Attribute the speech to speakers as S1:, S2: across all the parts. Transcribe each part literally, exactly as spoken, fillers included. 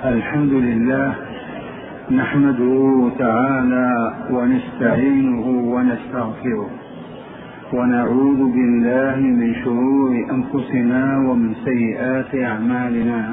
S1: الحمد لله نحمده تعالى ونستعينه ونستغفره ونعوذ بالله من شرور أنفسنا ومن سيئات أعمالنا.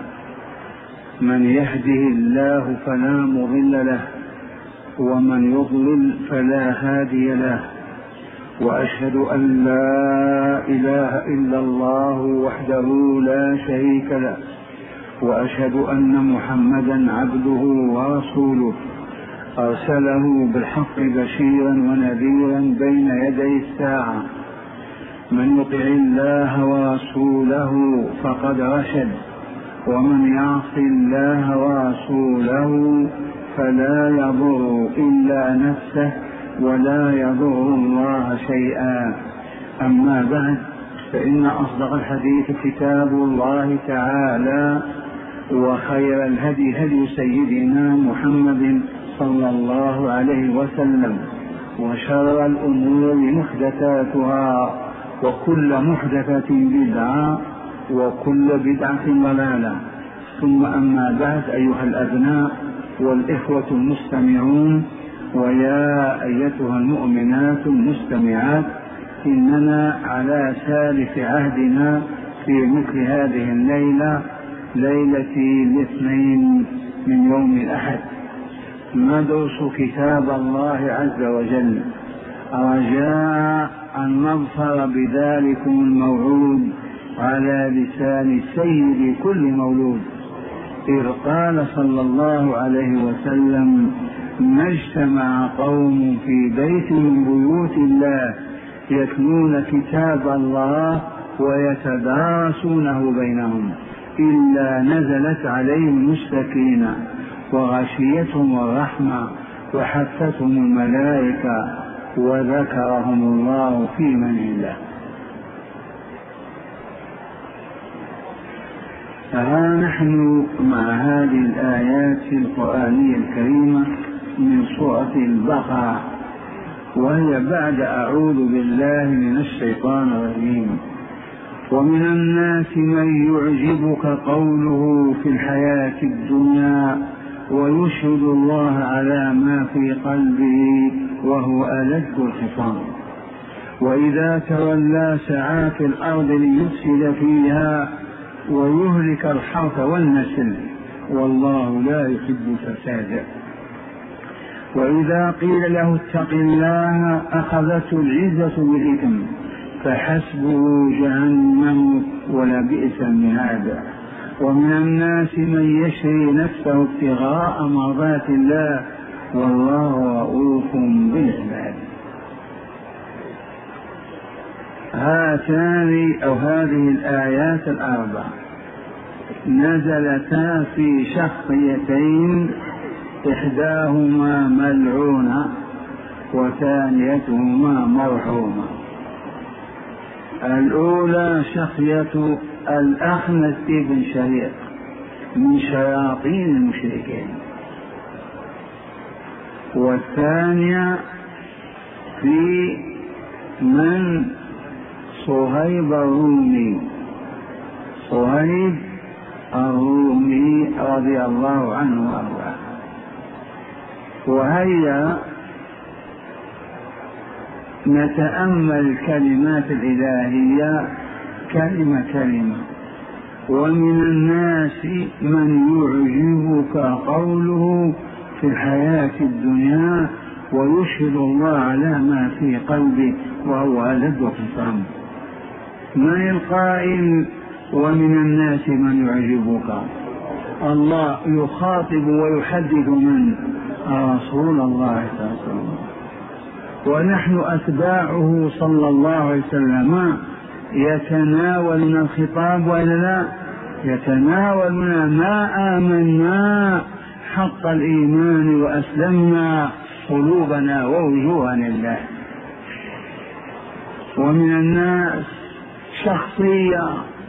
S1: من يهده الله فلا مضل له ومن يضلل فلا هادي له، وأشهد أن لا إله إلا الله وحده لا شريك له، وأشهد أن محمدا عبده ورسوله أرسله بالحق بشيرا ونذيرا بين يدي الساعة. من يطع الله ورسوله فقد رشد، ومن يعص الله ورسوله فلا يضر إلا نفسه ولا يضر الله شيئا. أما بعد، فإن أصدق الحديث كتاب الله تعالى، وخير الهدي هدي سيدنا محمد صلى الله عليه وسلم، وشر الأمور محدثاتها، وكل محدثة بدعة، وكل بدعة ضلالة. ثم أما بعد، أيها الأبناء والإخوة المستمعون، ويا أيتها المؤمنات المستمعات، إننا على سالف عهدنا في مثل هذه الليلة، ليلة الاثنين من يوم الأحد، ندرس كتاب الله عز وجل، رجاء أن نظفر بذلكم الموعود على لسان سيد كل مولود، إذ قال صلى الله عليه وسلم: ما اجتمع قوم في بيت من بيوت الله يتلون كتاب الله ويتدارسونه بينهم إلا نزلت عليهم السكينة وغشيتهم الرحمة وحفتهم الملائكة وذكرهم الله في من عنده. ها نحن مع هذه الآيات القرآنية الكريمة من سورة البقرة، وهي بعد أعوذ بالله من الشيطان الرجيم: ومن الناس من يعجبك قوله في الحياة الدنيا ويشهد الله على ما في قلبه وهو ألد الخصام، وإذا تولى سعى في الأرض ليفسد فيها ويهلك الحرث والنسل والله لا يحب الفساد. وإذا قيل له اتق الله أخذته العزة بالإثم فحسبه جهنم ولبئس المهاد. ومن الناس من يشري نفسه ابتغاء مرضات الله والله رؤوف بالعباد. هاتان أو هذه الآيات الأربع نزلتا في شخصيتين، إحداهما ملعونة وثانيتهما مرحومة. الأولى شخصية الأخنس بن شريق من شياطين المشركين، والثانية في من صهيب الرومي صهيب الرومي رضي الله عنه وارضاه. وهيا نتأمل الكلمات الإلهية كلمة كلمة. ومن الناس من يعجبك قوله في الحياة الدنيا ويشهد الله على ما في قلبه وهو ألد الخصام. من القائل ومن الناس من يعجبك؟ الله يخاطب ويحدث من؟ رسول الله صلى الله عليه وسلم، ونحن أتباعه صلى الله عليه وسلم يتناولنا الخطاب ولا لا؟ يتناولنا ما آمنا حق الإيمان وأسلمنا قلوبنا ووجوهنا لله. ومن الناس شخصية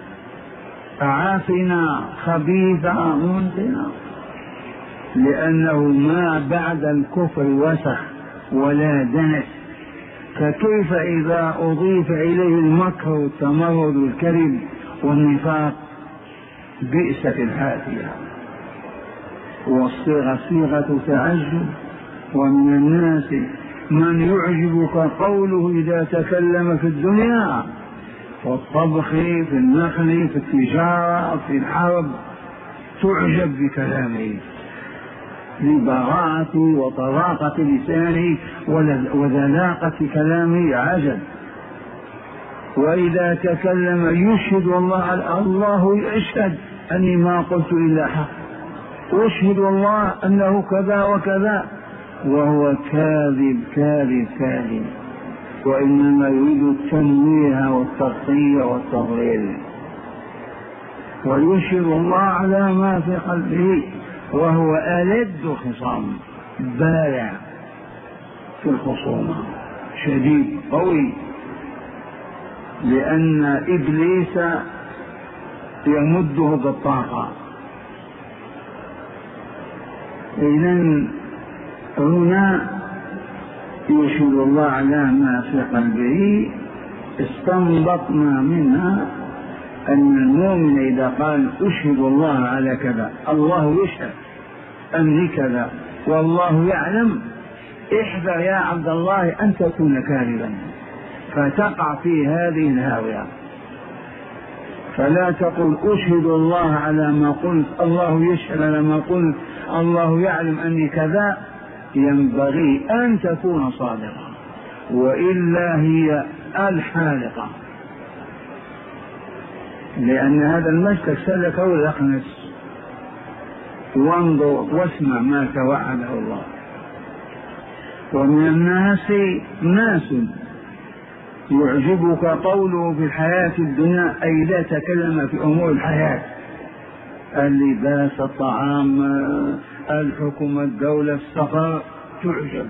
S1: عافنة خبيثة منتنة، لأنه ما بعد الكفر وسخ ولا دنس، فكيف إذا أضيف إليه المكر والتمرد والكذب والنفاق؟ بئست الحافية. والصيغة صيغة تعجب. ومن الناس من يعجبك قوله إذا تكلم في الدنيا، في الطبخ، في النخل، في التجارة، في الحرب، تعجب بكلامه لبراءة وطلاقة لسانه وذلاقة كلامه، عجب. وإذا تكلم يشهد الله، الله يشهد أني ما قلت إلا حق، أشهد الله أنه كذا وكذا، وهو كاذب كاذب كاذب، وإنما يريد التنويه والتغطية والتضليل. ويشهد الله على ما في قلبه، وهو ألد خصام، بارع في الخصومة، شديد قوي، لأن إبليس يمده بالطاقة. إذن هنا يشهد الله على ما في قلبه. استنبطنا منها أن المؤمن إذا قال أشهد الله على كذا، الله يشهد أني كذا والله يعلم، احذر يا عبد الله أن تكون كاذبا فتقع في هذه الهاوية. فلا تقل أشهد الله على ما قلت، الله يشهد على ما قلت، الله يعلم أني كذا. ينبغي أن تكون صادقا، وإلا هي الحالقة، لأن هذا المسلك سلكه الأخنس. وانظر واسمع ما توعده الله. ومن الناس ناس يعجبك قوله في الحياة الدنيا، أي لا تكلم في أمور الحياة، اللباس، الطعام، الحكم، الدولة، السفر، تعجب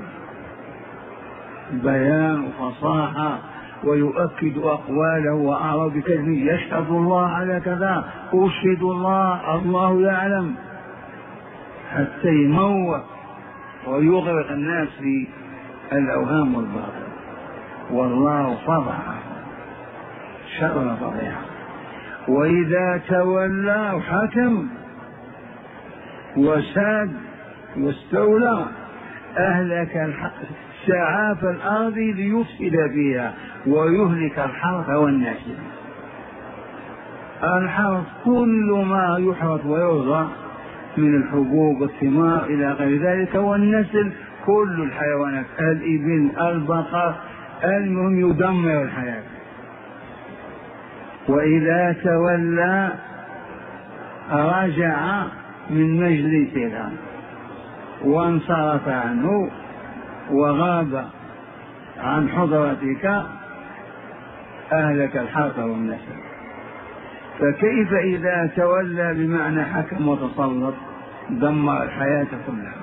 S1: بيان وفصاحة، ويؤكد أقواله وأعرض بكلمه، يشهد الله على كذا، أشهد الله، الله يعلم، حتى يموت ويغرق الناس في الأوهام والباطل. والله فضح شر فضيحة. وإذا تولى حكم وساد واستولى، أهلك سعى في الأرض ليفسد فيها ويهلك الحرث والنسل. الحرث كل ما يحرث ويرزق من الحبوب والثمار إلى غير ذلك، والنسل كل الحيوانات، الإبل، البقر، المهم يدمر الحياة. وإذا تولى رجع من مجلسها وانصرف عنه وغاب عن حضرتك، أهلك الحرث والنسل. فكيف إذا تولى بمعنى حكم وتسلط، دمر الحياة كلها.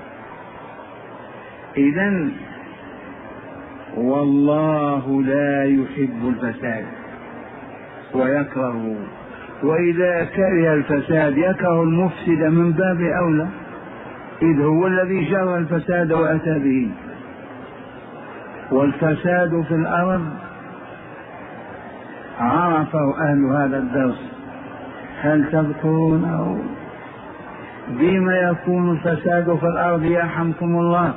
S1: إذن والله لا يحب الفساد ويكرهه، وإذا كره الفساد يكره المفسد من باب أولى، إذ هو الذي جرى الفساد وأتى به. والفساد في الأرض عرفه أهل هذا الدرس، هل تذكرونه؟ بما يكون الفساد في الأرض يرحمكم الله؟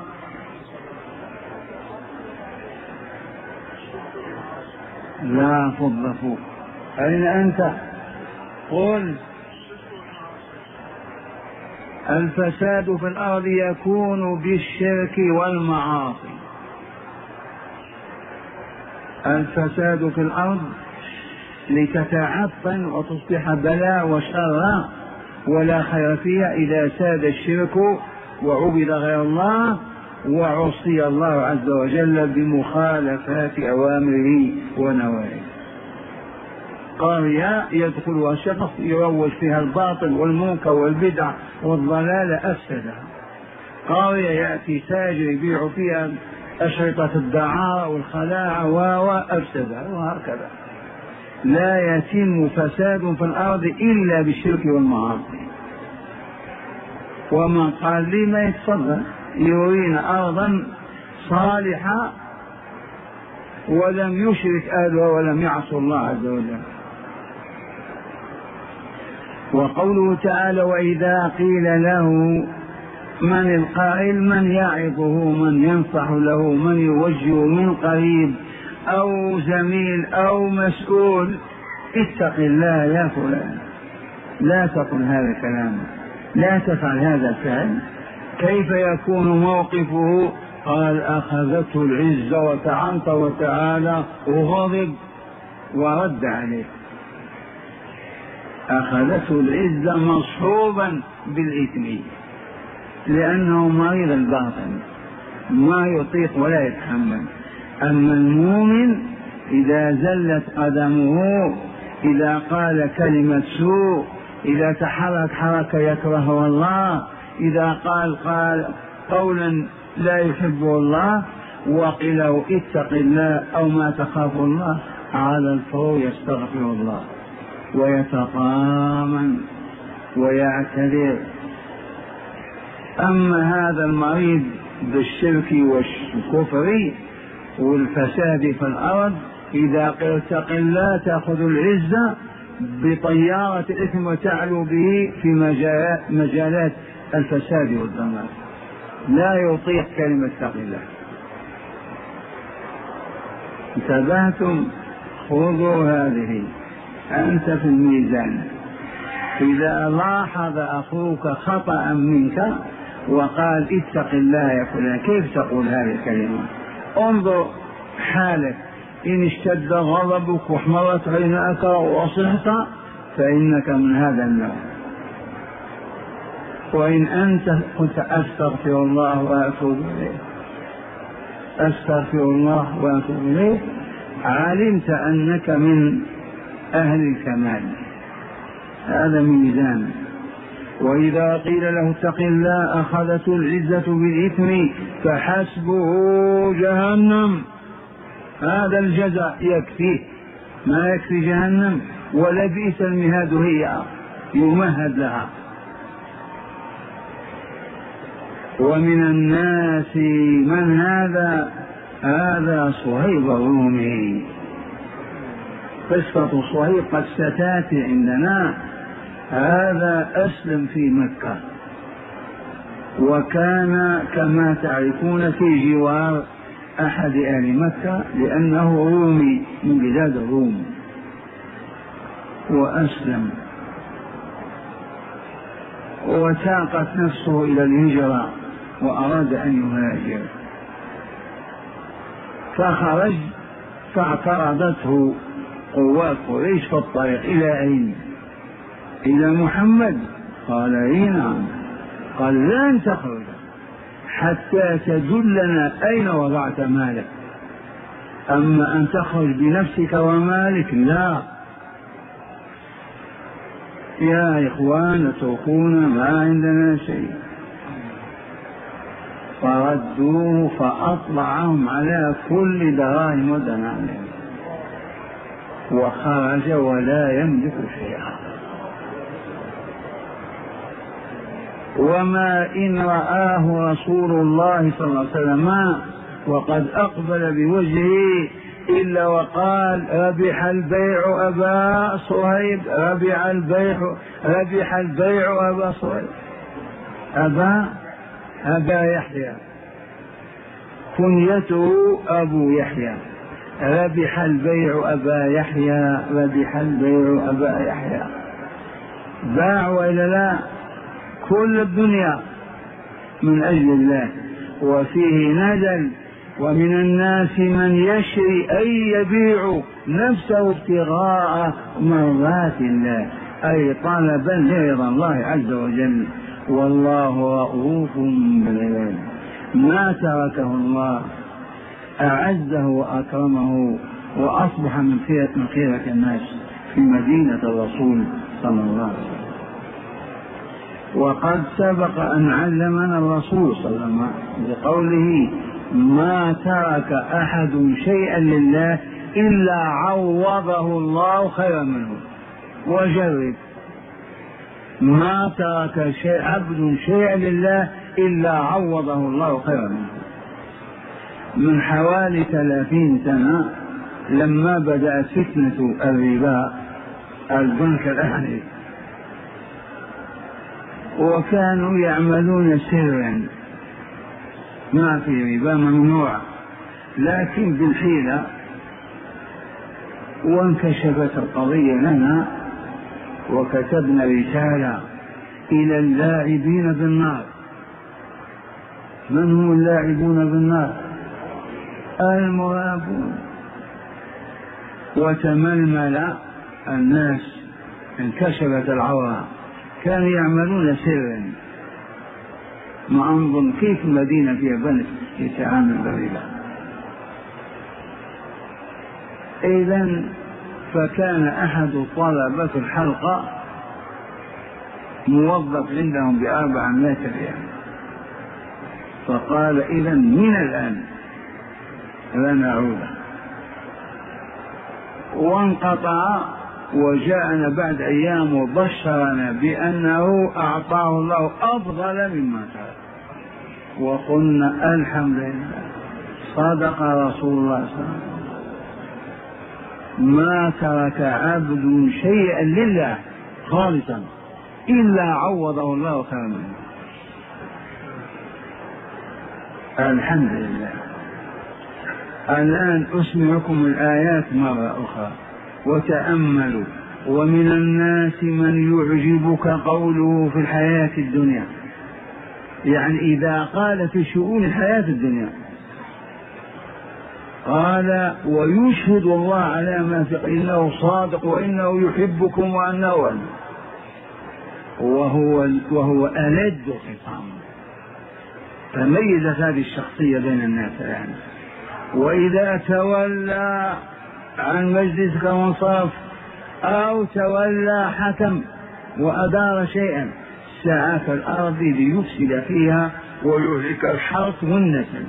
S1: لا فض فوق. أين أنت؟ قل. الفساد في الأرض يكون بالشرك والمعاصي. الفساد في الأرض لتتعفن وتصبح بلاء وشر ولا خير فيها إذا ساد الشرك وعبد غير الله وعصي الله عز وجل بمخالفات أوامره ونواهيه. قرية يدخلها شخص يروج فيها الباطل والمنكر والبدع والضلال أفسدها. قرية يأتي تاجر يبيع فيها أشرطة الدعارة والخلاعة وأفسدها، وهكذا. لا يتم فساد في الأرض إلا بالشرك والمعاصي. ومن قال لي ما يتصدق يرينا أرضا صالحة ولم يشرك أهلها ولم يعصوا الله عز وجل. وقوله تعالى وإذا قيل له من القائل؟ من يعظه، من ينصح له، من يوجه من قريب أو زميل أو مسؤول. اتق الله يا فلان، لا تقل هذا الكلام، لا تفعل هذا الفعل. كيف يكون موقفه؟ قال أخذته العزة وتعنت وتعالى وغضب ورد عليه. أخذته العزة مصحوبا بالإثم، لأنه مريض الباطن ما يطيق ولا يتحمل. أما المؤمن إذا زلت قدمه، إذا قال كلمة سوء، إذا تحرك حركة يكرهه الله، إذا قال قال قولا لا يحبه الله، وقيل له اتق الله أو ما تخاف الله، على الفور يستغفر الله ويتقامن ويعتذر. أما هذا المريض بالشرك والكفر والفساد في الأرض، إذا قيل اتق الله تأخذ العزة بطيارة الإثم وتعلو به في مجالات الفساد والدمار، لا يطيق كلمة اتق الله. انتبهتم؟ خذوا هذه، أنت في الميزان. إذا لاحظ أخوك خطأ منك وقال اتق الله يا فلان، كيف تقول هذه الكلمة؟ انظر حالك، إن اشتد غضبك واحمرت عيناك وأصحت فإنك من هذا النوع. وإن أنت قلت أستغفر الله وأتوب إليه، أستغفر الله وأتوب إليه، علمت أنك من أهل الكمال. هذا ميزان. وإذا قيل له اتق الله أخذته العزة بالإثم فحسبه جهنم، هذا الجزاء يكفيه، ما يكفي جهنم، ولبئس المهاد هي يمهد لها. ومن الناس من هذا؟ هذا صهيب الرومي. قصة صهيب قد ستاتي عندنا. هذا أسلم في مكة، وكان كما تعرفون في جوار أحد أهل مكة، لأنه رومي من بلاد الروم، وأسلم وساقت نفسه إلى الهجرة وأراد أن يهاجر، فخرج فاعترضته قوات قريش في الطريق. إلى أين؟ إلى محمد. قال إيه نعم. قال لن تخرج حتى تدلنا أين وضعت مالك، أما أن تخرج بنفسك ومالك لا. يا إخوان اتركونا ما عندنا شيء. فردوه فأطلعهم على كل دراهم ودنانير، وخرج ولا يملك شيئا. وما إن رآه رسول الله صلى الله عليه وسلم وقد أقبل بوجهه إلا وقال ربح البيع أبا صهيب، ربح البيع ربح البيع أبا صهيب. أبا أبا يحيى، كنيته أبو يحيى، ربح البيع أبا يحيى، ربح البيع أبا يحيى. باع وإلا لا؟ كل الدنيا من أجل الله. وفيه نزل ومن الناس من يشري أي يبيع نفسه ابتغاء مرضات الله، أي طلبا لرضا الله عز وجل، والله رؤوف بالعباد. ما تركه الله، أعزه وأكرمه، وأصبح من خيرة الناس في مدينة الرسول صلى الله عليه وسلم. وقد سبق أن علمنا الرسول صلى الله عليه وسلم بقوله ما ترك أحد شيئا لله إلا عوضه الله خيرا منه. وجرب، ما ترك شيء عبد شيئا لله إلا عوضه الله خيرا منه. من حوالي ثلاثين سنة لما بدأت فتنة الربا، البنك الأهلي وكانوا يعملون سرا، ما في ربا، ممنوع، لكن بالحيلة. وانكشفت القضية لنا وكتبنا رسالة إلى اللاعبين بالنار. من هم اللاعبون بالنار؟ المرابون. وتململ الناس، انكشفت العورة، كانوا يعملون سرا. ما أنظر كيف مدينة فيها بنك يتعامل بالربا. إذن فكان أحد طلبة الحلقة موظف عندهم بأربعمائة ريال، فقال إذن من الآن لا نعود. وانقطع وجاءنا بعد أيام وبشرنا بأنه أعطاه الله أفضل مما كان، وقلنا الحمد لله صدق رسول الله صلى الله عليه وسلم. ما ترك عبد شيئا لله خالصا إلا عوضه الله خيرا منه. الحمد لله. الآن أسمعكم الآيات مرة أخرى وتأملوا. ومن الناس من يعجبك قوله في الحياة الدنيا، يعني إذا قال في شؤون الحياة الدنيا قال ويشهد الله على ما في إنه صادق وإنه يحبكم وأنه أن وهو, وهو ألد خصام. فميزت هذه الشخصية بين الناس يعني. وإذا تولى عن مجلسك وانصرف أو تولى حكم وأدار شيئا سعى في الأرض ليفسد فيها ويهلك الحرث والنسل.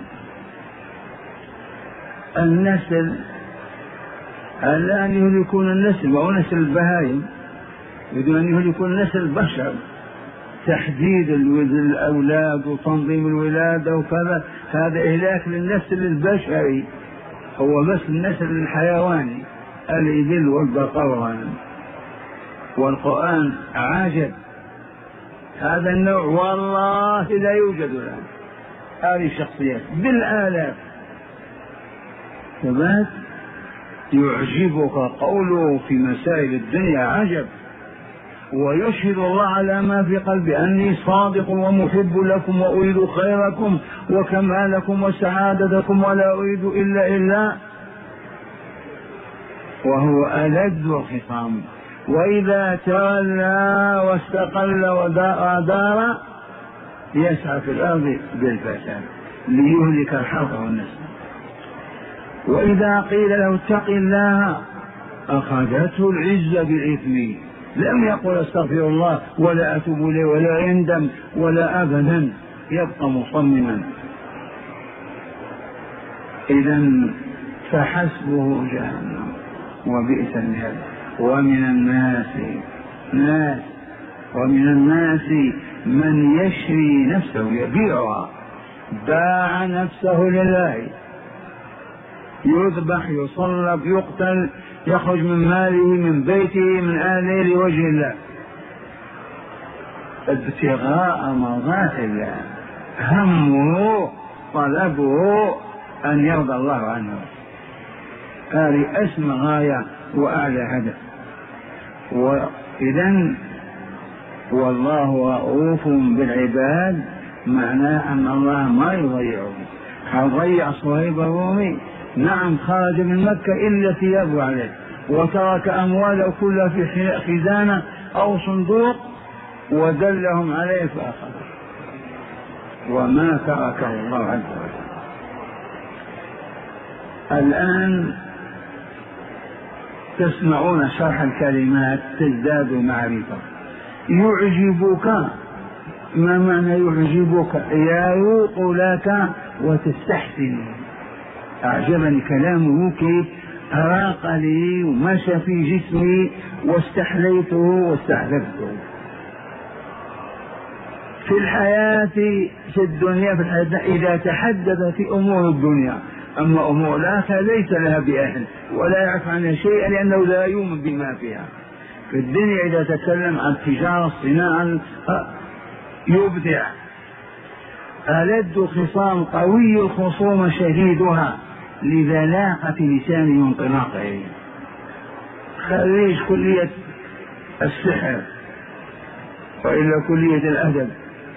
S1: النسل الآن يهلكون النسل وهو نسل البهائم، يريدون أن يهلكون نسل البشر، تحديد الأولاد وتنظيم الولادة وكذا، هذا إهلاك للنسل البشري، هو بس النسل الحيواني الإبل والبقر. والقرآن عجب، هذا النوع والله لا يوجد الآن. هذه الشخصيات بالآلاف. ثبات يعجبك قوله في مسائل الدنيا عجب. ويشهد الله على ما في قلبي أني صادق ومحب لكم وأريد خيركم وكمالكم وسعادتكم ولا أريد إلا إلا وهو ألد الخصام. وإذا تولى واستقل ودار يسعى في الأرض بالفساد ليهلك الحرث والنسل. وإذا قيل له اتق الله أخذته العزة بالإثم، لم يقل استغفر الله ولا أتوب إليه ولا يندم ولا أبدا، يبقى مصمما. إذن فحسبه جهنم وبئس المهاد. ومن الناس ناس ومن الناس من يشري نفسه يبيعها، باع نفسه لله، يذبح يصلب يقتل يخرج من ماله من بيته من آله لوجه الله ابتغاء مرضات الله، همه طلبه أن يرضى الله عنه. هذه أسمى غاية وأعلى هدف. وإذن والله رؤوف بالعباد معناه أن الله ما يضيعه. هل ضيع صهيب الرومي؟ نعم، خرج من مكة إلا ثيابه عليه وترك أمواله كلها في خزانة أو صندوق ودلهم عليه فأخذه وما تركه الله عز وجل. الآن تسمعون شرح الكلمات تزداد معرفة. يعجبك، ما معنى يعجبك؟ يروق لك وتستحسن. أعجبني كلامه كيف أراق لي ومشى في جسمي واستحليته واستحلفته. في الحياة في الدنيا في الحياة إذا تحدث في أمور الدنيا، أما أمور الآخرة ليس لها بأهل ولا يعرف عنها شيئا لأنه لا يؤمن بما فيها. في الدنيا إذا تكلم عن التجارة الصناعة يبدع، ألد خصام، قوي الخصوم شديدها، لذلاقة لسانه وانطلاقه. خريج كلية السحر وإلا كلية الأدب،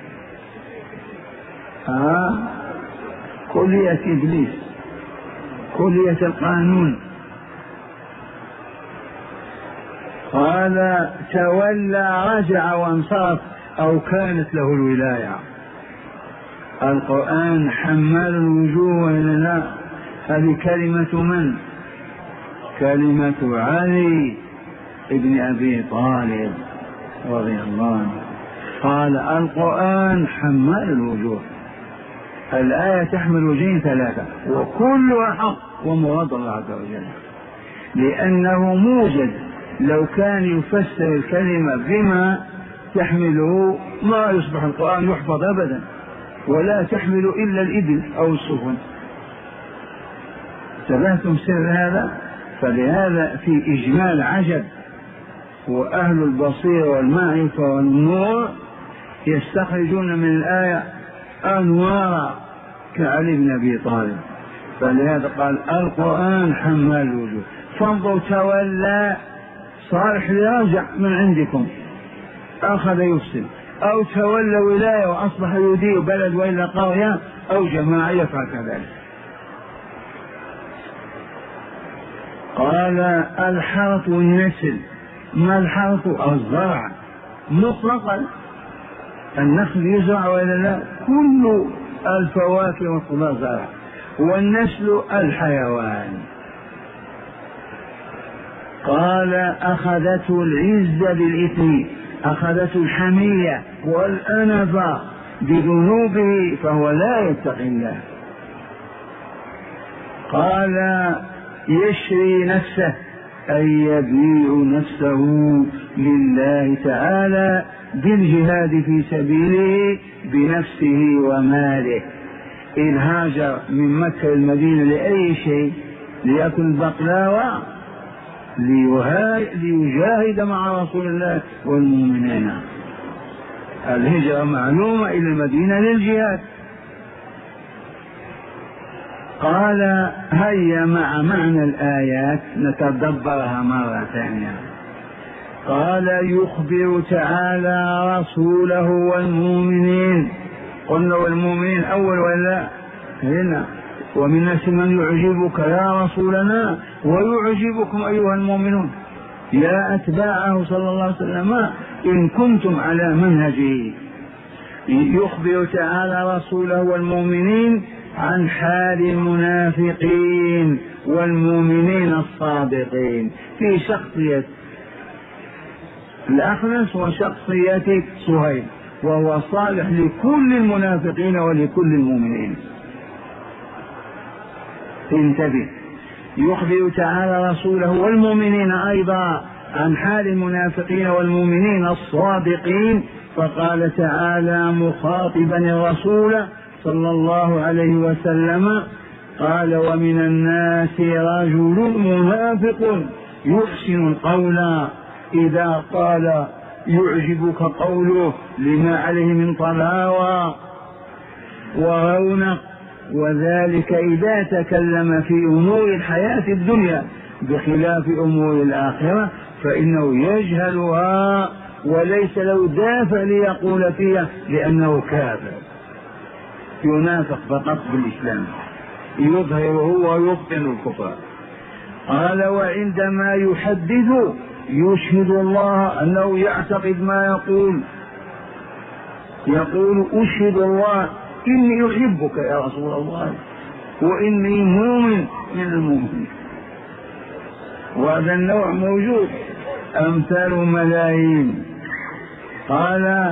S1: آه كلية إبليس، كلية القانون. قال تولى رجع وانصرف، أو كانت له الولاية. القرآن حمال الوجوه لنا. هذه كلمة من؟ كلمة علي ابن أبي طالب رضي الله عنه. قال القرآن حمال الوجوه. الآية تحمل وجهين ثلاثة وكلها حق ومراد الله عز وجل، لأنه موجد. لو كان يفسر الكلمة بما تحمله ما يصبح القرآن يحفظ أبدا، ولا تحمل إلا الإبل أو السفن. تبهتم سر هذا؟ فلهذا في إجمال عجب، وأهل البصيرة والمعرفة والنور يستخرجون من الآية أنوارا كعلي بن أبي طالب. فلهذا قال القرآن حمال الوجوه. فانظر تولى، صالح لرجع من عندكم أخذ يفسد، أو تولى ولاية وأصبح يدير بلد وإلا قرية، أو جماعة يفعل كذلك. قال الحرث والنسل. ما الحرث؟ الزرع مطلقا، النخل يزرع وإلا لا، كل الفواكه والخضار زرع. والنسل الحيوان. قال أخذته العزة بالإثم، أخذته الحمية والأنفة بذنوبه، فهو لا يتقي الله. قال يشري نفسه، أي يبيع نفسه لله تعالى بالجهاد في سبيله بنفسه وماله. إذ هاجر من مكة المدينة لأي شيء؟ ليأكل بقلاوة؟ ليجاهد مع رسول الله والمؤمنين. الهجرة معلومة إلى المدينة للجهاد. قال هيا مع معنى الآيات نتدبرها مرة ثانية. قال يخبر تعالى رسوله والمؤمنين. قلنا والمؤمنين أول ولا هنا؟ ومن الناس من يعجبك يا رسولنا ويعجبكم أيها المؤمنون، يا أتباعه صلى الله عليه وسلم إن كنتم على منهجه. يخبر تعالى رسوله والمؤمنين عن حال المنافقين والمؤمنين الصادقين في شخصية الأخنس وشخصية صهيب، وهو صالح لكل المنافقين ولكل المؤمنين. انتبه، يخبر تعالى رسوله والمؤمنين أيضا عن حال المنافقين والمؤمنين الصادقين. فقال تعالى مخاطبا الرسول صلى الله عليه وسلم قال ومن الناس رجل منافق يحسن القول إذا قال يعجبك قوله لما عليه من طلاوة ورونق، وذلك إذا تكلم في أمور الحياة الدنيا بخلاف أمور الآخرة فإنه يجهلها وليس له دافع ليقول فيها لأنه كافر، ينافق فقط بالإسلام، يظهره ويبطن الكفر. قال وعندما يحدث يشهد الله أنه يعتقد ما يقول، يقول أشهد الله إني أحبك يا رسول الله وإني مؤمن من المؤمنين. وهذا النوع موجود أمثال ملايين. قال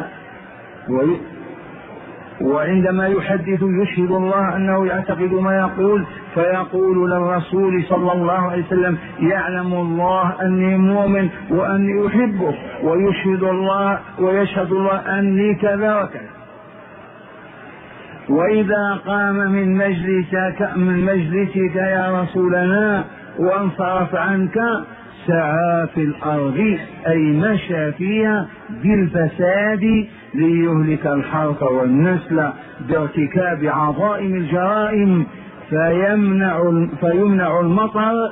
S1: وعندما يحدث يشهد الله أنه يعتقد ما يقول فيقول للرسول صلى الله عليه وسلم يعلم الله أني مؤمن وأني أحبه، ويشهد الله ويشهد الله أني كذا وكذا. وإذا قام من مجلسك من مجلسك يا رسولنا وانصرف عنك سعى في الأرض أي مشى فيها بالفساد ليهلك الحرث والنسل بارتكاب عظائم الجرائم فيمنع, فيمنع المطر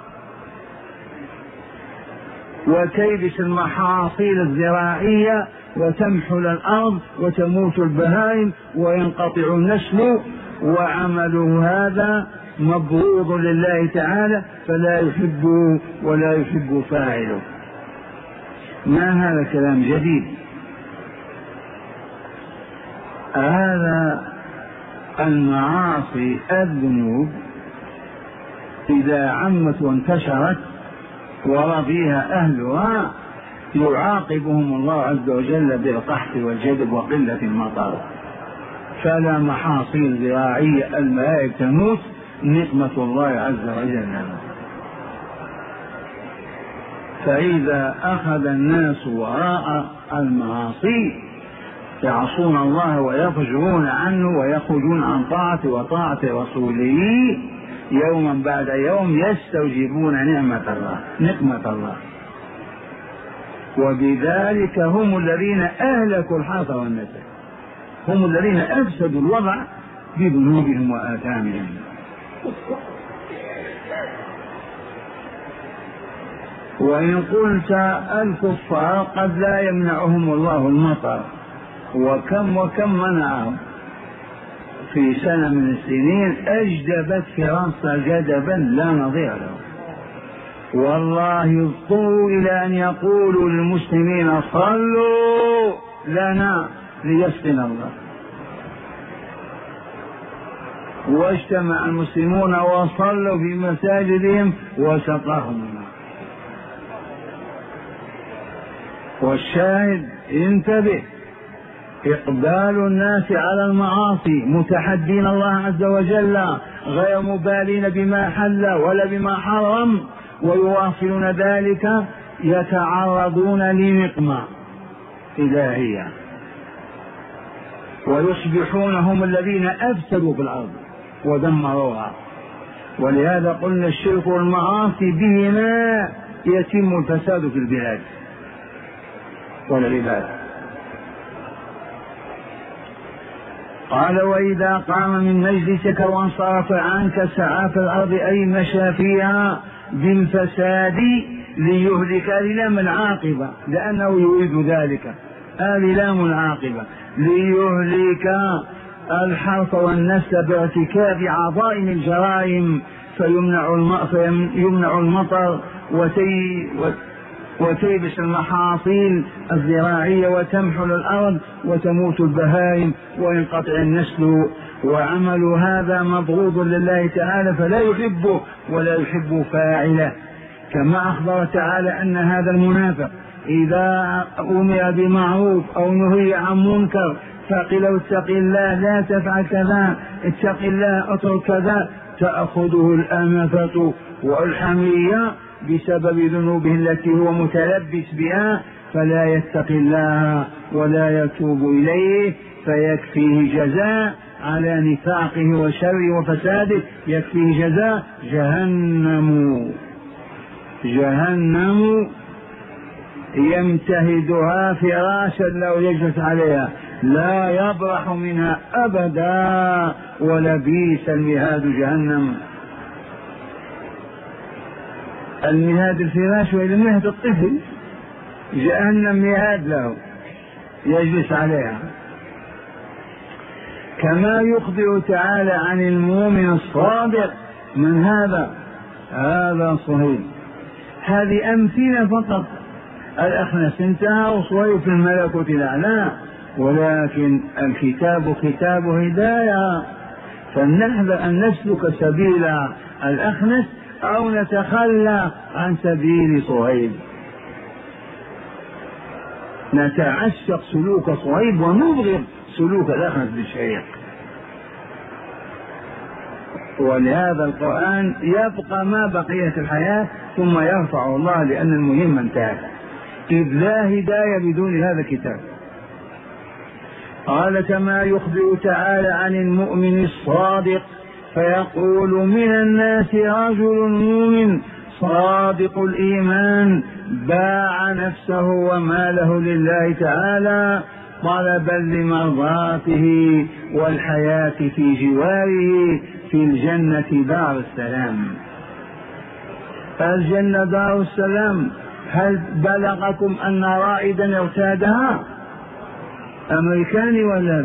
S1: وتيبس المحاصيل الزراعية وتمحل الأرض وتموت البهائم وينقطع النسل، وعمله هذا مبغوض لله تعالى فلا يحب ولا يحب فاعله. ما هذا كلام جديد، هذا المعاصي الذنوب إذا عمت وانتشرت ورضيها أهلها يعاقبهم الله عز وجل بالقحط والجدب وقلة المطر، فلا محاصيل زراعية المائب تموت، نقمة الله عز وجل. فإذا أخذ الناس وراء المعاصي يعصون الله ويفجرون عنه ويخرجون عن طاعته وطاعة رسوله يوما بعد يوم يستوجبون نعمة الله نقمة الله، وبذلك هم الذين أهلكوا الحرث والنسل، هم الذين أفسدوا الوضع بذنوبهم وآثامهم. وإن قلت الكفار قد لا يمنعهم الله المطر، وكم وكم منعهم في سنة من السنين أجدبت فرنسا جدبا لا نظير له، والله يضطروا إلى أن يقولوا للمسلمين صلوا لنا ليسقنا الله، واجتمع المسلمون وصلوا في مساجدهم وسقاهم الله. والشاهد انتبه، إقبال الناس على المعاصي متحدين الله عز وجل غير مبالين بما حل ولا بما حرم، ويواصلون ذلك يتعرضون لنقمة إلهية ويصبحون هم الذين أفسدوا في الأرض ودمروها. ولهذا قلنا الشرك والمعاصي بهما يتم الفساد في البلاد والعباد. قال وإذا قام من مجلسك وانصرف عنك سعى في الأرض أي مشى فيها بالفساد ليهلك لام العاقبة، لأنه يريد ذلك، هذه لام العاقبة، ليهلك الحرث والنسل بارتكاب عظائم الجرائم فيمنع المطر وتي وتيبس المحاصيل الزراعية وتمحل الأرض وتموت البهائم وينقطع النسل، وعمل هذا مبغوض لله تعالى فلا يحبه ولا يحب فاعله. كما أخبر تعالى أن هذا المنافق إذا أمر بمعروف أو نهي عن منكر فقل اتق الله لا تفعل كذا، اتق الله اترك كذا، تأخذه الأنفة والحمية بسبب ذنوبه التي هو متلبس بها، فلا يتقي الله ولا يتوب إليه فيكفيه جزاء على نفاقه وشره وفساده، يكفيه جزاء جهنم جهنم يمتهدها فراشا لو يجلس عليها لا يبرح منها أبدا، ولبئس المهاد جهنم. المهاد الفراش وإلى مهد الطفل، جهنم مهاد له يجلس عليها. كما يخبر تعالى عن المؤمن الصادق من هذا هذا صهيب. هذه أمثلة فقط، الأخنس انتهى وصهيب في الملكوت الأعلى، ولكن الكتاب كتاب هداية، فلنحذر أن نسلك سبيل الأخنس أو نتخلى عن سبيل صهيب، نتعشق سلوك صهيب ونبغض سلوك الأخنس بالشريعة. ولهذا القرآن يبقى ما بقيت الحياة ثم يرفع الله، لأن المهم انتهى، إذ لا هداية بدون هذا الكتاب. قال كما يخبر تعالى عن المؤمن الصادق فيقول من الناس رجل مؤمن صادق الإيمان باع نفسه وماله لله تعالى طلبا لمرضاته والحياة في جواره في الجنة دار السلام. الجنة دار السلام، هل بلغكم أن رائدا ارتادها؟ أمريكاني ولا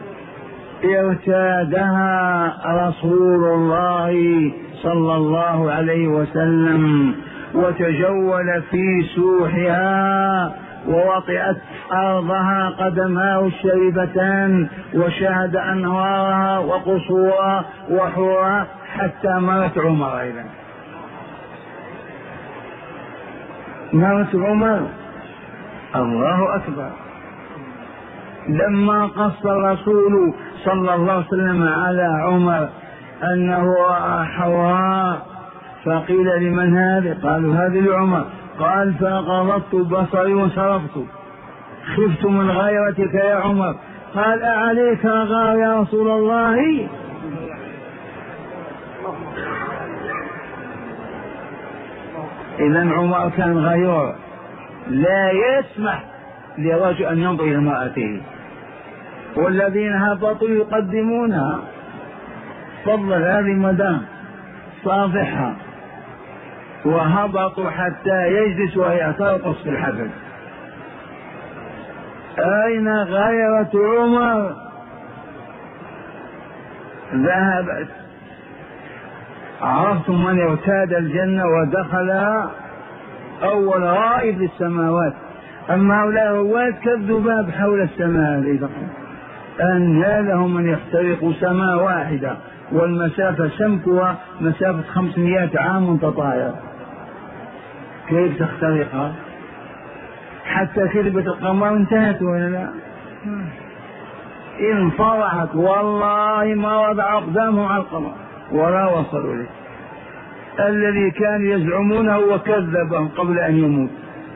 S1: ارتادها رسول الله صلى الله عليه وسلم، وتجول في سوحها ووطئت أرضها قدماه الشريفتان، وشاهد أنهارها وقصورها وحورها حتى مرت عمر. أيضا مرت عمر. الله أكبر. لما قص الرسول صلى الله عليه وسلم على عمر أنه رأى حوراء فقيل لمن هذه؟ قالوا هذه لعمر. قال فغضضت بصري وانصرفت، خفت من غيرتك يا عمر. قال أعليك غار يا رسول الله؟ إذن عمر كان غيور، لا يسمح لرجل أن ينظر إلى امرأته، والذين هبطوا يقدمونها فضل هذه مدام صافحة، وهبطوا حتى يجلس وهي ترقص في الحفل. أين غيرة عمر؟ ذهبت. عرفتم من ارتاد الجنة ودخلها؟ أول رائد للسماوات. أما هؤلاء الرواد كالذباب حول السماء، أن لهم من يخترق سماء واحدة والمسافة سمكها مسافة خمسمائة عام تطاير، كيف تخترقها؟ حتى كذبة القمر انتهت ولا لا؟ انفرحت والله ما وضع أقدامهم على القمر ولا وصلوا له، الذي كان يزعمونه وكذبهم قبل أن يموت.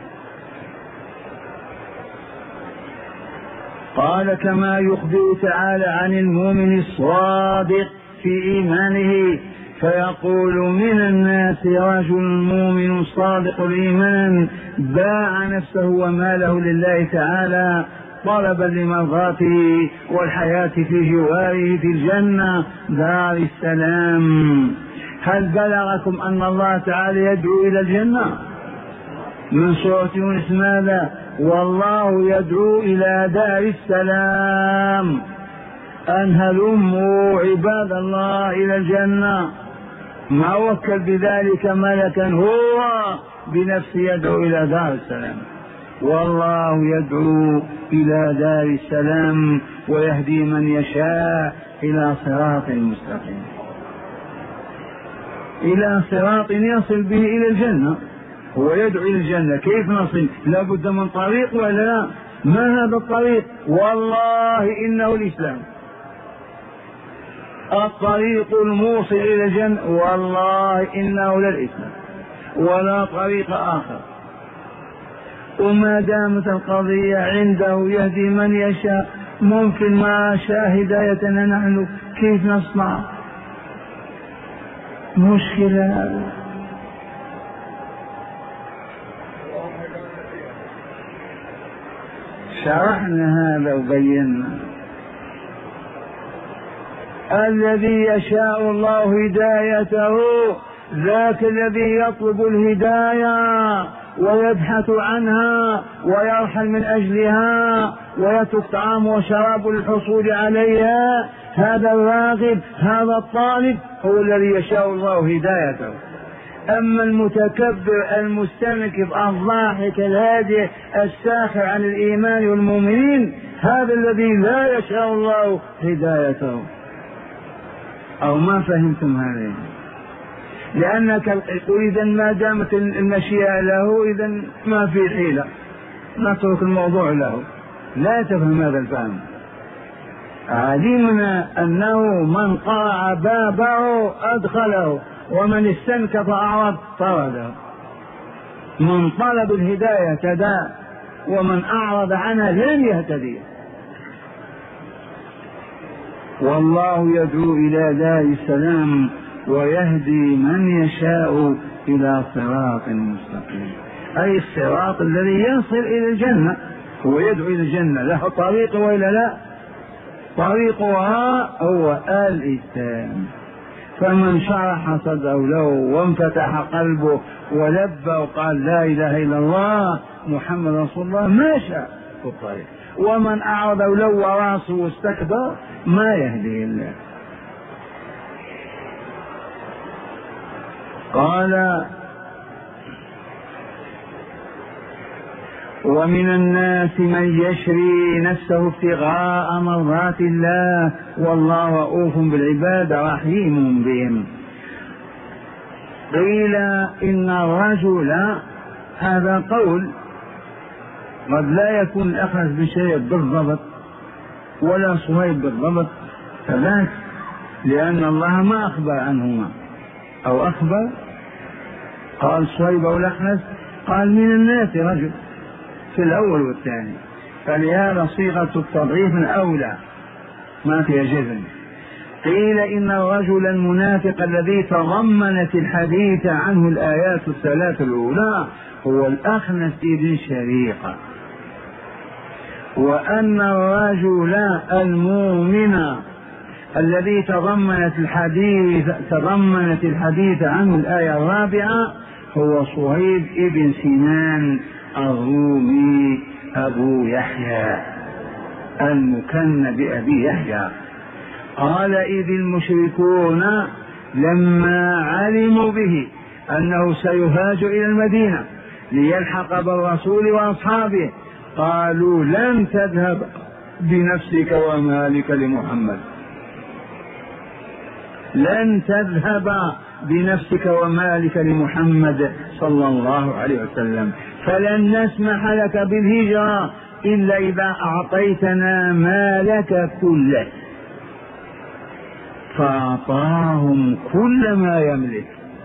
S1: قال كما يخبر تعالى عن المؤمن الصادق في إيمانه، فيقول من الناس رجل مؤمن صادق الإيمان باع نفسه وماله لله تعالى طلبا لمرضاته والحياة في جواره في الجنة دار السلام. هل بلغكم أن الله تعالى يدعو إلى الجنة؟ من سورة يونس ماذا؟ والله يدعو إلى دار السلام، أن هلموا عباد الله إلى الجنة. ما وكل بذلك ملكا، هو بنفسه يدعو إلى دار السلام. والله يدعو إلى دار السلام ويهدي من يشاء إلى صراط مستقيم، إلى صراط يصل به إلى الجنة. هو يدعو إلى الجنة، كيف نصل؟ لا بد من طريق ولا لا؟ ما هذا الطريق؟ والله إنه الإسلام، الطريق الموصل إلى الجنة، والله إنه للإسلام ولا طريق آخر. وما دامت القضية عنده يهدي من يشاء، ممكن ما شاء هدايتنا نحن كيف نصنع؟ مشكلة. شرحنا هذا وبينا. الذي يشاء الله هدايته ذاك الذي يطلب الهداية ويبحث عنها ويرحل من أجلها ويترك طعام وشراب للحصول عليها، هذا الراغب هذا الطالب هو الذي يشاء الله هدايته. أما المتكبر المستنكف الضاحك الهادئ الساخر عن الإيمان والمؤمنين، هذا الذي لا يشاء الله هدايته. أو ما فهمتم هذا؟ لأنك إذا ما دامت المشيئة له إذا ما في حيلة، نترك الموضوع له. لا تفهم هذا الفهم. علمنا أنه من قرع بابه أدخله، ومن استنكف أعرض طرده. من طلب الهداية اهتدى، ومن أعرض عنها لن يهتدي. والله يدعو إلى دار السلام ويهدي من يشاء إلى صراط مستقيم، أي الصراط الذي يصل إلى الجنة. هو يدعو إلى الجنة، له طريق وإلا لا؟ طريقها هو الإسلام. فمن شرح صدره له وانفتح قلبه ولبى وقال لا إله إلا الله محمد رسول الله ماشى في الطريق، ومن أعرض ولو راسه واستكبر ما يهدي الله. قال ومن الناس من يشري نفسه ابتغاء مرضات الله والله رؤوف بالعباد رحيم بهم. قيل إن الرجل، هذا قول قد لا يكون الأخذ بشيء بالضبط ولا صهيب بالضبط فذاك، لأن الله ما أخبر عنهما، أو أخبر قال صهيب أو الأخنس، قال من الناس رجل في الأول والثاني، فلهذا صيغة التضعيف الأولى ما فيها جزم. قيل إن الرجل المنافق الذي تضمنت الحديث عنه الآيات الثلاث الأولى هو الأخنس بن شريقة، وأن الرجل المؤمن الذي تضمنت الحديث تضمنت الحديث عنه الآية الرابعة هو صهيب بن سنان الرومي أبو يحيى المكنى بأبي يحيى. قال إذ المشركون لما علموا به أنه سيهاج إلى المدينة ليلحق بالرسول وأصحابه قالوا لن تذهب بنفسك ومالك لمحمد، لن تذهب بنفسك ومالك لمحمد صلى الله عليه وسلم، فلن نسمح لك بالهجرة إلا إذا أعطيتنا مالك كله. فأعطاهم كل ما يملك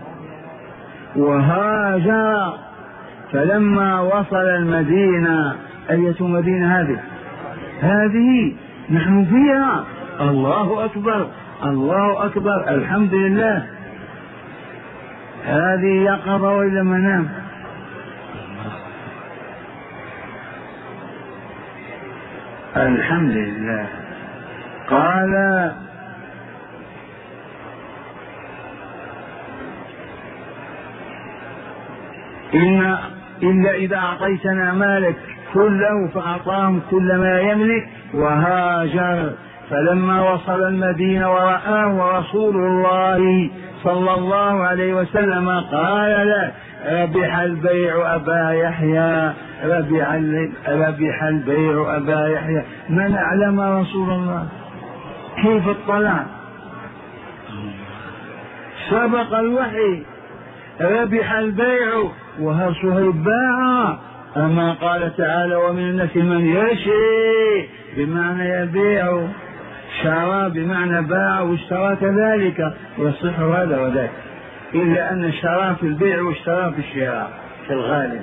S1: وهاجر. فلما وصل المدينة، أية مدينة هذه؟ هذه نحن فيها. الله أكبر الله أكبر الحمد لله. هذه يقظة وإلا منام؟ الحمد لله. قال إن إلا إذا أعطيتنا مالك كله، فأعطاهم كل ما يملك وهاجر. فلما وصل المدينة ورآه رسول الله صلى الله عليه وسلم قال له ربح البيع أبا يحيى، ربح البيع أبا يحيى. من أعلم رسول الله؟ كيف اطلع؟ سبق الوحي. ربح البيع وهل صهيب باع؟ أما قال تعالى ومن الناس من يشري بمعنى يبيع، شرى بمعنى باع واشترى كذلك، يصح هذا وذاك، إلا أن الشراء في البيع والشراء في الشراء في الغالب.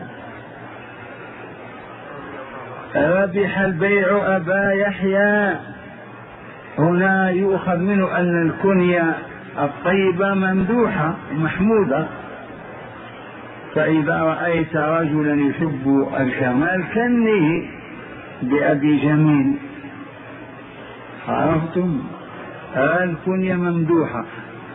S1: ربح البيع أبا يحيى. هنا يؤخذ منه أن الكنية الطيبة ممدوحة محمودة. فإذا رأيت رجلا يحب الكمال كنيه بأبي جميل، عرفتم؟ الكنية ممدوحة.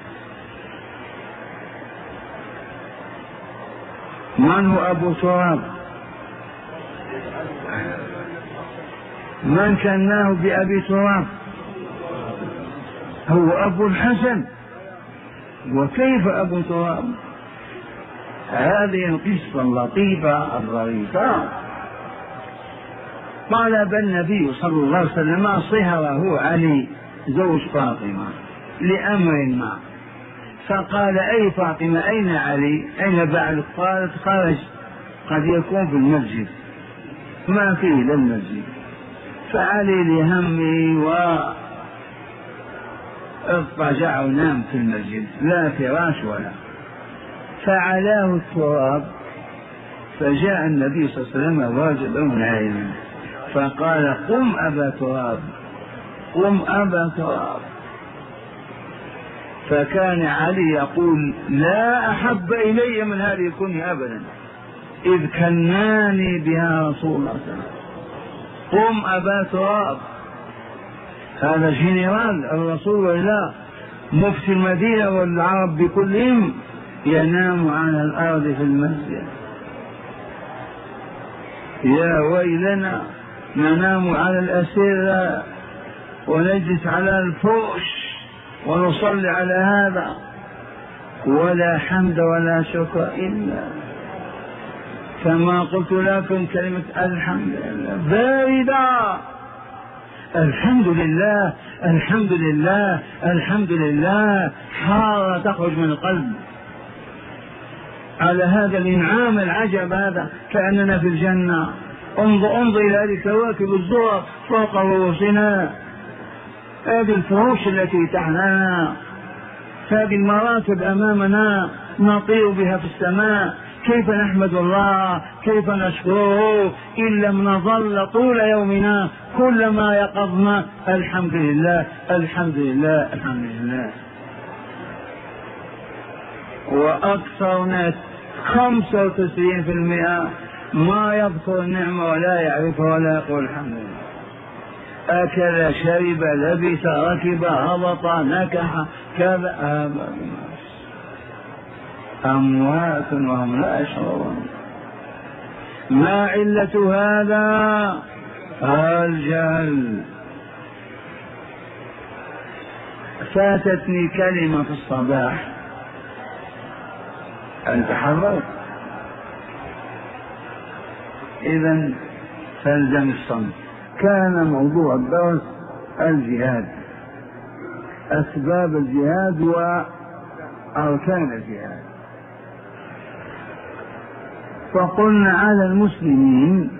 S1: من هو أبو تراب؟ من كناه بأبي تراب؟ هو أبو الحسن. وكيف أبو تراب؟ هذه القصة اللطيفة الظريفة. طلب النبي صلى الله عليه وسلم صهره علي زوج فاطمة لأمر ما، فقال أي فاطمة أين علي أين بعلك؟ قالت خرج، قد يكون في المسجد، ما فيه للمسجد. فعلي لهمه واضطجع ونام في المسجد، لا فراش ولا، فعلاه التراب. فجاء النبي صلى الله عليه وسلم واجبا نائما فقال قم أبا تراب، قم أبا تراب. فكان علي يقول لا أحب إلي من هذه الكنية أبدا، إذ كناني بها رسول الله صلى الله عليه وسلم. قم أبا تراب. هذا جنرال الرسول ولا مفتي المدينة والعرب بكلهم ينام على الأرض في المسجد. يا ويلنا ننام على الأسرة ونجلس على الفرش ونصلي على هذا، ولا حمد ولا شكر إلا كما قلت لكم كلمة الحمد لله باردة. الحمد لله الحمد لله الحمد لله حارة تخرج من القلب على هذا الإنعام العجب هذا، كأننا في الجنة. انظر انظر إلى هذه الكواكب الزهر فوق رؤوسنا، هذه الفروش التي تحتنا، هذه المراكب أمامنا نطير بها في السماء. كيف نحمد الله، كيف نشكره إن لم نظل طول يومنا كلما يقظنا الحمد لله الحمد لله الحمد لله. وأكثرنا خمسة وتسعين في المئة ما يذكر النعمة ولا يعرفها ولا يقول الحمد لله. أكل شرب لبس ركب هبط نكح كذا هذا أموات وهم لا يشعرون. ما علة هذا؟ الجهل. فاتتني كلمة في الصباح أن تحرك، إذن فالزم الصمت. كان موضوع الدرس الجهاد، أسباب الجهاد وأركان الجهاد. فقلنا على المسلمين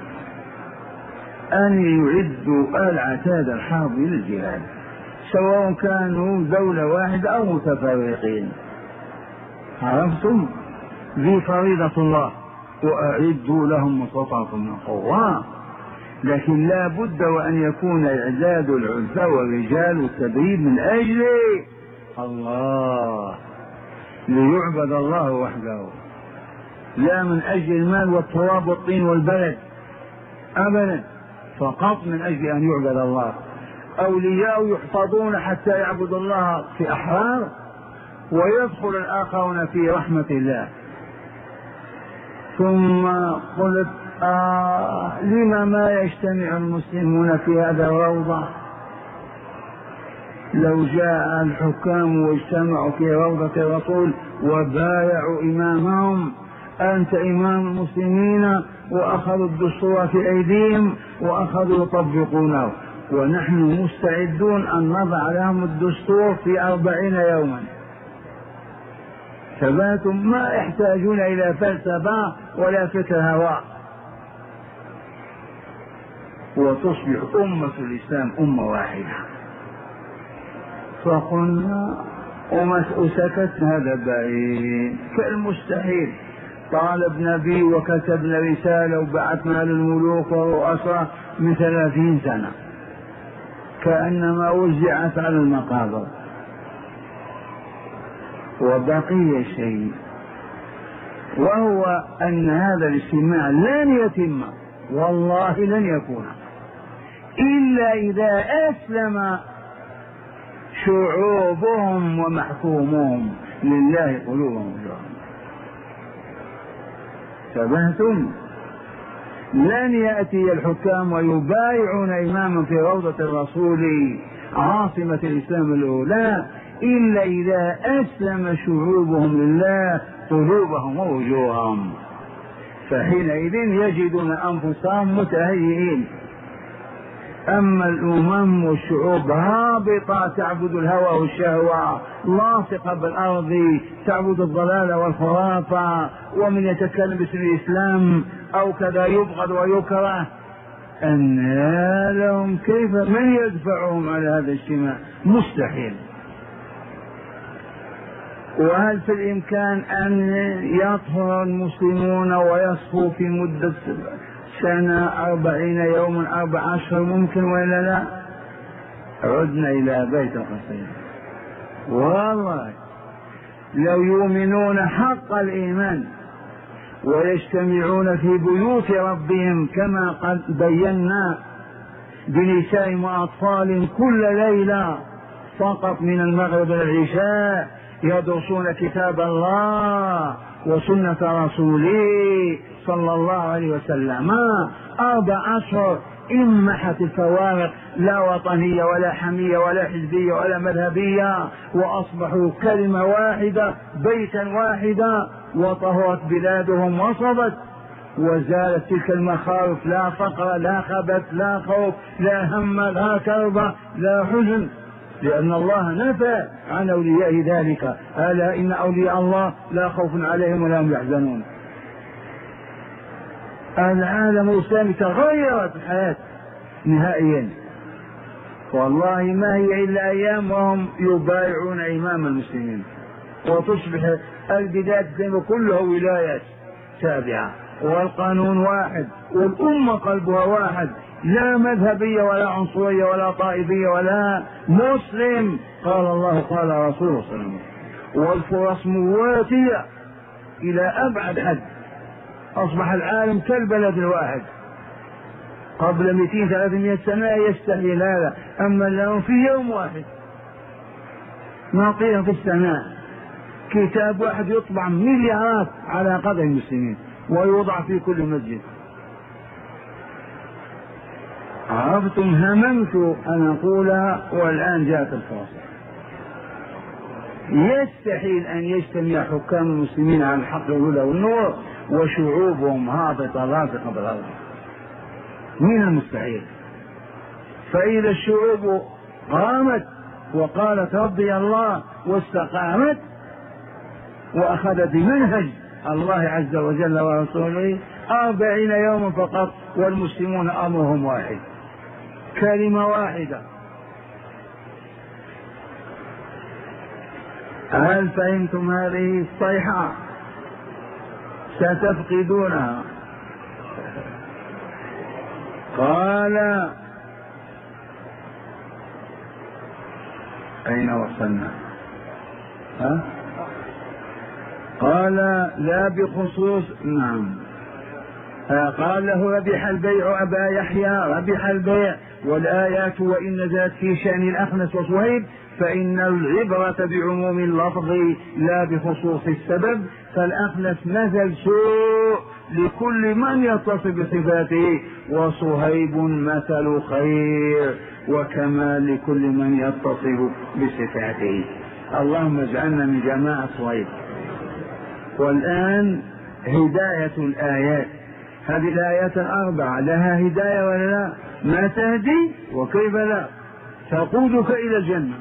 S1: أن يعدوا العتاد الحرب للجهاد، سواء كانوا دولة واحدة أو متفرقين. عرفتم؟ ذي فريضة الله، وأعدوا لهم ما استطعتم من قوة. لكن لا بد وأن يكون إعداد العنف والرجال والتدريب من أجل الله، ليعبد الله وحده، لا من أجل المال والتراب والطين والبلد أبدا، فقط من أجل أن يعبد الله. أولياء يحفظون حتى يعبدوا الله في أحرار، ويدخل الآخرون في رحمة الله. ثم قلت آه لما ما يجتمع المسلمون في هذا الروضة؟ لو جاء الحكام واجتمعوا في روضة الرسول وبايعوا إمامهم، أنت إمام المسلمين، وأخذوا الدستور في أيديهم وأخذوا يطبقونه، ونحن مستعدون أن نضع لهم الدستور في أربعين يوما. ثباتهم ما يحتاجون إلى فلسفة ولا فكر هواء، وتصبح أمة الإسلام أمة واحدة. فقلنا وسكت هذا بعيد كالمستحيل. طالبنا به وكتبنا رسالة وبعثنا للملوك والرؤساء من ثلاثين سنة، كأنما وزعت على المقابر. وبقي شيء، وهو أن هذا الاجتماع لن يتم، والله لن يكون، إلا إذا أسلم شعوبهم ومحكومهم لله قلوبهم. تبهتم؟ لن يأتي الحكام ويبايعون إماما في روضة الرسول عاصمة الإسلام الأولى إلا إذا أسلم شعوبهم لله قلوبهم ووجوههم، فحينئذ يجدون أنفسهم متهيئين. أما الأمم والشعوب هابطة تعبد الهوى والشهوة، لاصقة بالأرض تعبد الضلال والخرافة، ومن يتكلم باسم الإسلام أو كذا يبغض ويكره، أن لهم كيف من يدفعهم على هذا الاجتماع؟ مستحيل. وهل في الإمكان أن يطهر المسلمون ويصفوا في مدة سنة أربعين يوما أربع أشهر؟ ممكن ولا لا؟ عدنا إلى بيت القصيد. والله لو يؤمنون حق الإيمان ويجتمعون في بيوت ربهم كما قد بينا بنساء وأطفال كل ليلة فقط من المغرب إلى العشاء يدرسون كتاب الله وسنة رسوله صلى الله عليه وسلم. أربع أشهر انمحت الفوارق، لا وطنية ولا حمية ولا حزبية ولا مذهبية، وأصبحوا كلمة واحدة بيتا واحدا، وطهرت بلادهم وصبت، وزالت تلك المخاوف، لا فقر لا خبث لا خوف لا هم لا كرب لا حزن، لأن الله نفى عن أولياء ذلك: ألا إن أولياء الله لا خوف عليهم ولا هم يحزنون. العالم الإسلامي تغيرت الحياة نهائيا، والله ما هي إلا أيام وهم يبايعون إمام المسلمين، وتصبح البلاد كلها ولايات تابعة، والقانون واحد، والأمة قلبها واحد، لا مذهبية ولا عنصرية ولا طائفية ولا مسلم. قال الله قال رسوله صلى الله عليه وسلم، والفرص مواتية إلى أبعد حد. أصبح العالم كالبلد الواحد. قبل مئتين ثلاثمائة سنة يستحيل هذا، أما اليوم في يوم واحد نعطيه في السماء كتاب واحد يطبع مليارات على قدر المسلمين ويوضع في كل مسجد. عرفتم؟ هممت أن أقولها والآن جاءت الفرصة. يستحيل أن يجتمع حكام المسلمين على الحق والهدى والنور وشعوبهم هابطة راسخة بالأرض، من المستحيل. فإذا الشعوب قامت وقالت ربي الله واستقامت وأخذت بمنهج الله عز وجل ورسوله أربعين يوما فقط، والمسلمون أمرهم واحد، كلمة واحدة. هل فهمتم هذه الصيحة؟ ستفقدونها. قال أين وصلنا؟ ها؟ قال لا بخصوص، نعم. قال له ربح البيع أبا يحيى، ربح البيع، والآيات وإن نزلت في شأن الأخنس وصهيب فإن العبرة بعموم اللفظ لا بخصوص السبب، فالأخنس نزل سوء لكل من يتصف بصفاته، وصهيب مثل خير وكمال لكل من يتصف بصفاته. اللهم اجعلنا من جماعة صهيب. والآن هداية الآيات. هذه الآيات الأربعة لها هداية ولا لا؟ ما تهدي وكيف لا، تقودك إلى الجنة.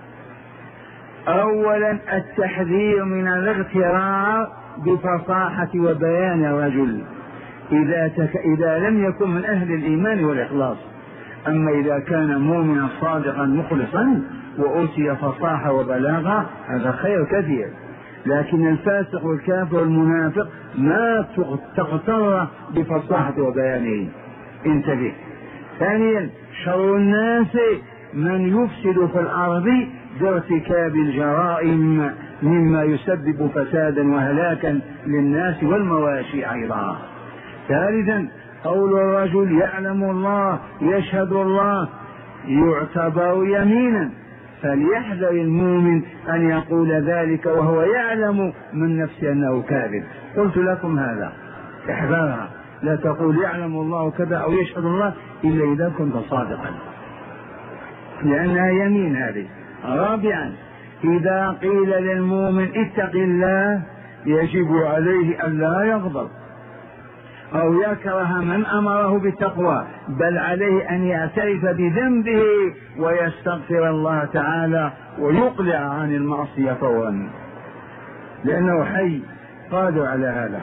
S1: أولا التحذير من الاغترار بفصاحة وبيان الرجل إذا, تك... إذا لم يكن من أهل الإيمان والإخلاص. أما إذا كان مؤمنا صادقا مخلصا وأوتي فصاحة وبلاغة هذا خير كثير. لكن الفاسق والكافر والمنافق ما تغتر بفصاحة وبيانه. انتبه. ثانيا شر الناس من يفسد في الأرض بارتكاب الجرائم مما يسبب فسادا وهلاكا للناس والمواشي أيضا. ثالثا قول الرجل يعلم الله يشهد الله يعتبر يمينا، فليحذر المؤمن أن يقول ذلك وهو يعلم من نفسه أنه كاذب. قلت لكم هذا احذرها، لا تقول يعلم الله كذا أو يشهد الله إلا إذا كنت صادقا، لأنها يمين هذه. رابعا إذا قيل للمؤمن اتق الله يجب عليه أن لا يغضب أو يكره من أمره بالتقوى، بل عليه أن يعترف بذنبه ويستغفر الله تعالى ويقلع عن المعصية فورا، لأنه حي قادر على هذا.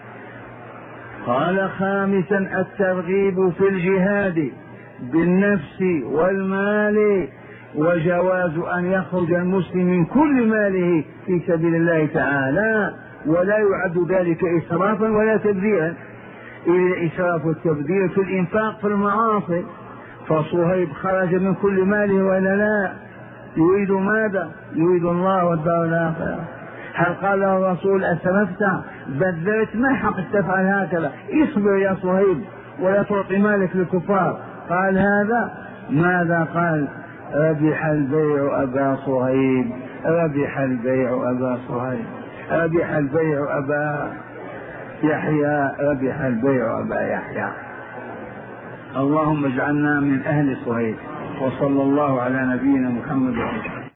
S1: قال خامسا الترغيب في الجهاد بالنفس والمال، وجواز أن يخرج المسلم من كل ماله في سبيل الله تعالى، ولا يعد ذلك إسرافا ولا تبذيرا. الإسراف والتبذير في الإنفاق في المعاصي، فصهيب خرج من كل ماله ولا لا؟ يريد ماذا؟ يريد الله والدار الآخرة. هل قال الرسول أسرفت بذلت؟ ما حق تفعل هكذا، اصبر يا صهيب ولا تعطي مالك للكفار. قال هذا. ماذا قال؟ ربح البيع أبا صهيب، ربح البيع أبا صهيب، ربح البيع أبا يحيى، ربح البيع أبا يحيى. اللهم اجعلنا من أهل صهيب. وصلى الله على نبينا محمد.